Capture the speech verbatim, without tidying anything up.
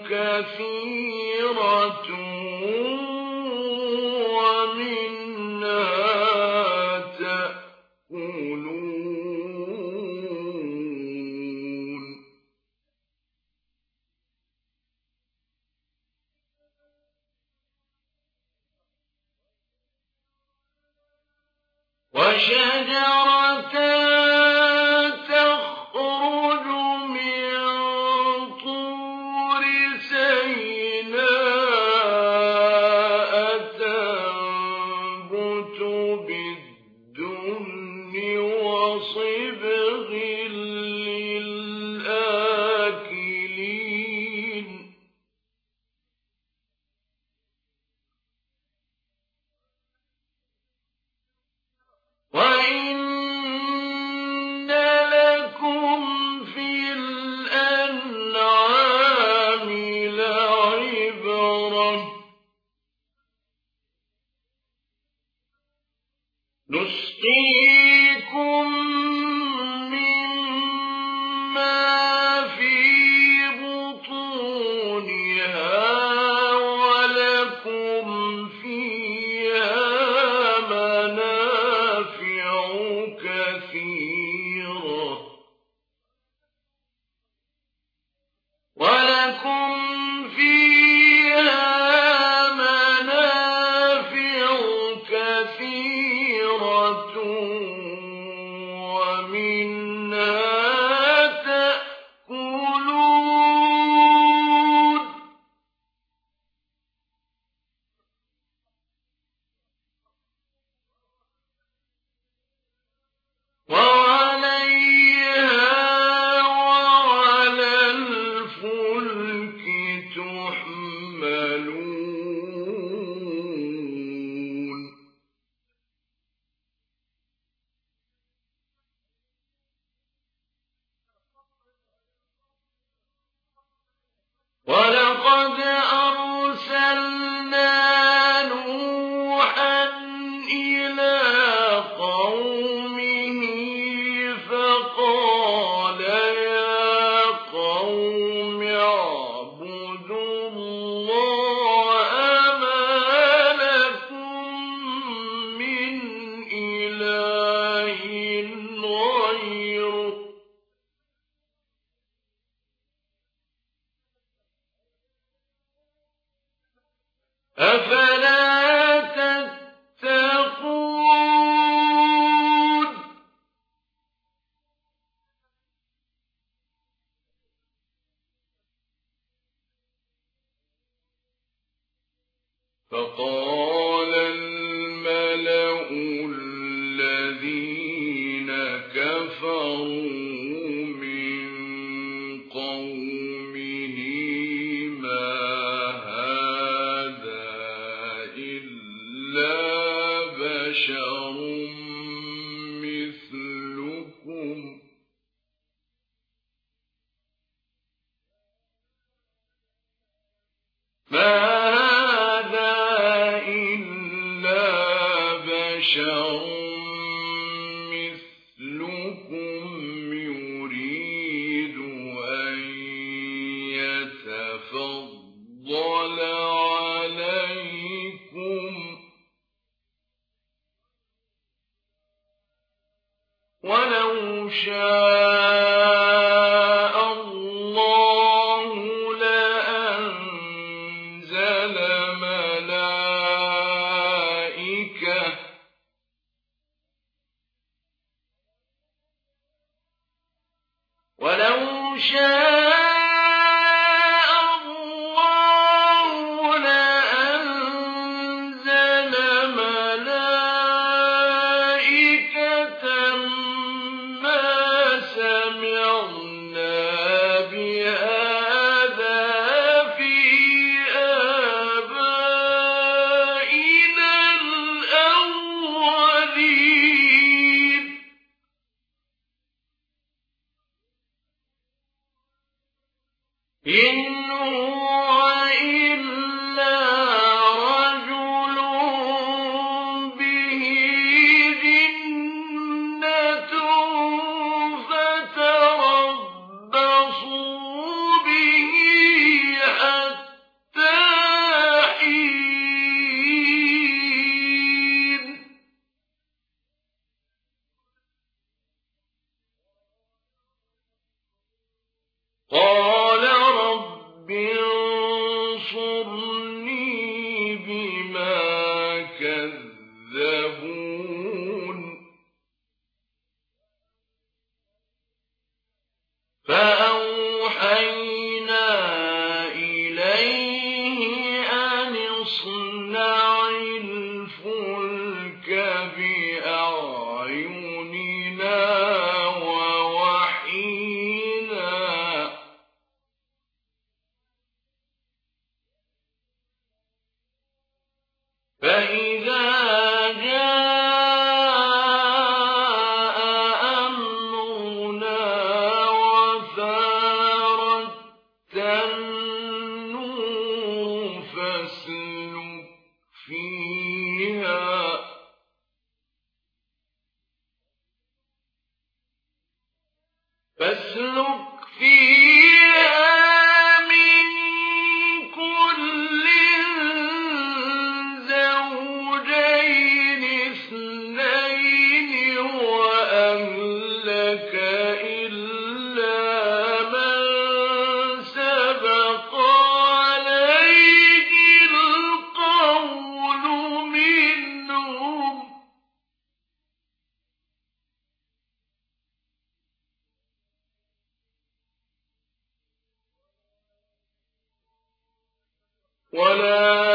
كَثِيرَةٌ وَمِنْهَا تَأْكُلُونَ وَشَجَرَةً تَخْرُجُ مِن طُورِ سَيْنَاءَ تَنبُتُ بِالدُّهْنِ وَصِبْغٍ لِّلْآكِلِينَ وَإِنَّ لَكُمْ فِي الْأَنْعَامِ لَعِبْرَةً ۖ نُسْقِيكُم مِّمَّا فِي بُطُونِهَا وَلَكُمْ فِيهَا مَنَافِعُ كَثِيرَةٌ وَلَكُمْ فِيهَا مَنَافِعُ كَثِيرَةٌ وَمِنْهَا تَأْكُلُونَ وَعَلَيْهَا وَعَلَى الْفُلْكِ تُحْمَلُونَ وَلَقَدْ أَرْسَلْنَا نُوحًا إِلَىٰ قَوْمِهِ فَقَالَ يَا قَوْمِ اعْبُدُوا اللَّهَ مَا لَكُم مِّنْ إِلَٰهٍ غَيْرُهُ أَفَلَا تَتَّقُونَ فَقَالَ الْمَلَأُ الَّذِينَ كَفَرُوا مِن قَوْمِهِ مَا هَٰذَا إِلَّا بَشَرٌ مِّثْلُكُمْ مَا هَٰذَا إِلَّا بَشَرٌ مِّثْلُكُمْ يُرِيدُ أَن يَتَفَضَّلَ عَلَيْكُمْ وَلَوْ شَاءَ اللَّهُ لَأَنزَلَ مَلَائِكَةً وَلَوْ شَاءَ اللَّهُ لَأَنزَلَ مَلَائِكَةً مَّا فإذا جاء أمرنا وفارت النور فاسلك فيها فاسلك فيها من كل زوجين اثنين وأهلك إلا من سبق عليه القول منهم ولا